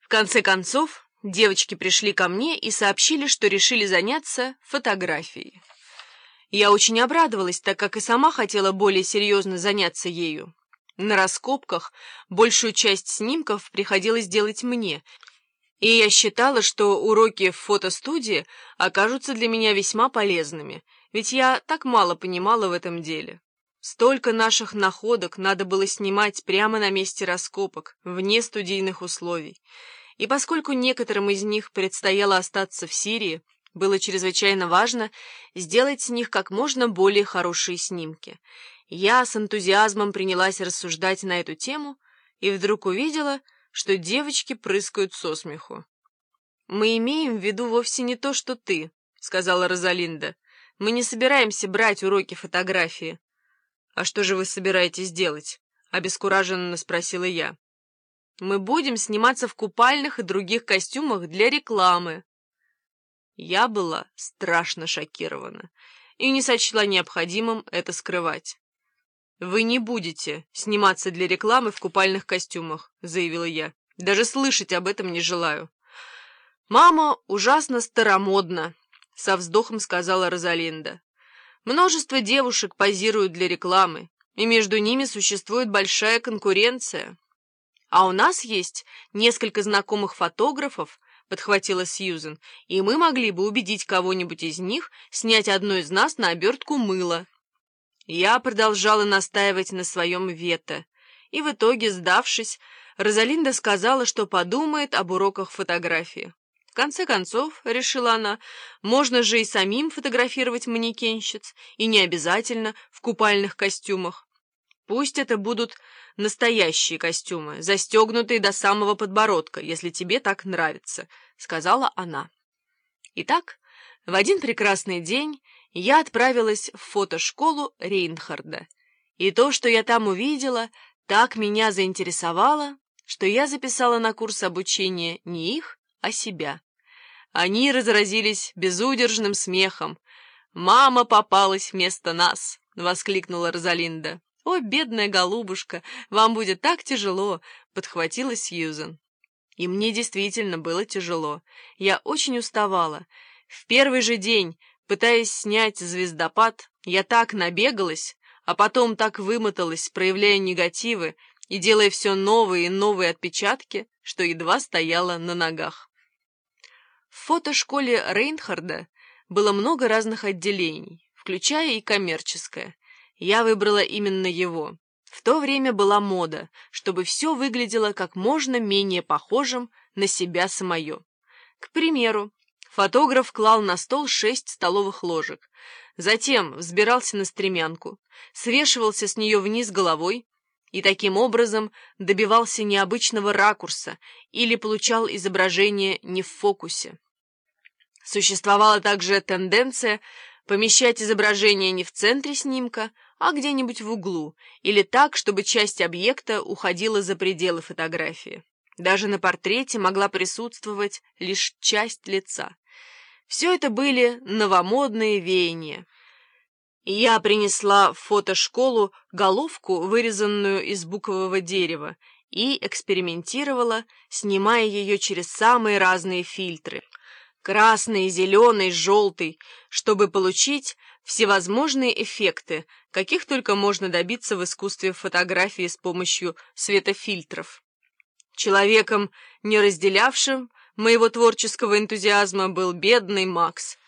В конце концов, девочки пришли ко мне и сообщили, что решили заняться фотографией. Я очень обрадовалась, так как и сама хотела более серьезно заняться ею. На раскопках большую часть снимков приходилось делать мне, и я считала, что уроки в фотостудии окажутся для меня весьма полезными, ведь я так мало понимала в этом деле. Столько наших находок надо было снимать прямо на месте раскопок, вне студийных условий. И поскольку некоторым из них предстояло остаться в Сирии, было чрезвычайно важно сделать с них как можно более хорошие снимки. Я с энтузиазмом принялась рассуждать на эту тему и вдруг увидела, что девочки прыскают со смеху. «Мы имеем в виду вовсе не то, что ты», — сказала Розалинда. «Мы не собираемся брать уроки фотографии». «А что же вы собираетесь делать?» — обескураженно спросила я. «Мы будем сниматься в купальных и других костюмах для рекламы». Я была страшно шокирована и не сочла необходимым это скрывать. «Вы не будете сниматься для рекламы в купальных костюмах», — заявила я. «Даже слышать об этом не желаю». «Мама ужасно старомодна», — со вздохом сказала Розалинда. «Множество девушек позируют для рекламы, и между ними существует большая конкуренция». «А у нас есть несколько знакомых фотографов», — подхватила Сьюзен, «и мы могли бы убедить кого-нибудь из них снять одну из нас на обертку мыла». Я продолжала настаивать на своем вето, и в итоге, сдавшись, Розалинда сказала, что подумает об уроках фотографии. В конце концов, решила она, можно же и самим фотографировать манекенщиц, и не обязательно в купальных костюмах. Пусть это будут настоящие костюмы, застегнутые до самого подбородка, если тебе так нравится, — сказала она. Итак, в один прекрасный день я отправилась в фотошколу Рейнхарда, и то, что я там увидела, так меня заинтересовало, что я записала на курс обучения не их, а себя. Они разразились безудержным смехом. «Мама попалась вместо нас!» — воскликнула Розалинда. «О, бедная голубушка, вам будет так тяжело!» — подхватила Сьюзен. И мне действительно было тяжело. Я очень уставала. В первый же день, пытаясь снять звездопад, я так набегалась, а потом так вымоталась, проявляя негативы и делая все новые и новые отпечатки, что едва стояла на ногах. В фотошколе Рейнхарда было много разных отделений, включая и коммерческое. Я выбрала именно его. В то время была мода, чтобы все выглядело как можно менее похожим на себя самое. К примеру, фотограф клал на стол 6 столовых ложек, затем взбирался на стремянку, свешивался с нее вниз головой и таким образом добивался необычного ракурса или получал изображение не в фокусе. Существовала также тенденция помещать изображение не в центре снимка, а где-нибудь в углу, или так, чтобы часть объекта уходила за пределы фотографии. Даже на портрете могла присутствовать лишь часть лица. Все это были новомодные веяния. Я принесла в фотошколу головку, вырезанную из букового дерева, и экспериментировала, снимая ее через самые разные фильтры. Красный, зеленый, желтый, чтобы получить всевозможные эффекты, каких только можно добиться в искусстве фотографии с помощью светофильтров. Человеком, не разделявшим моего творческого энтузиазма, был бедный Макс.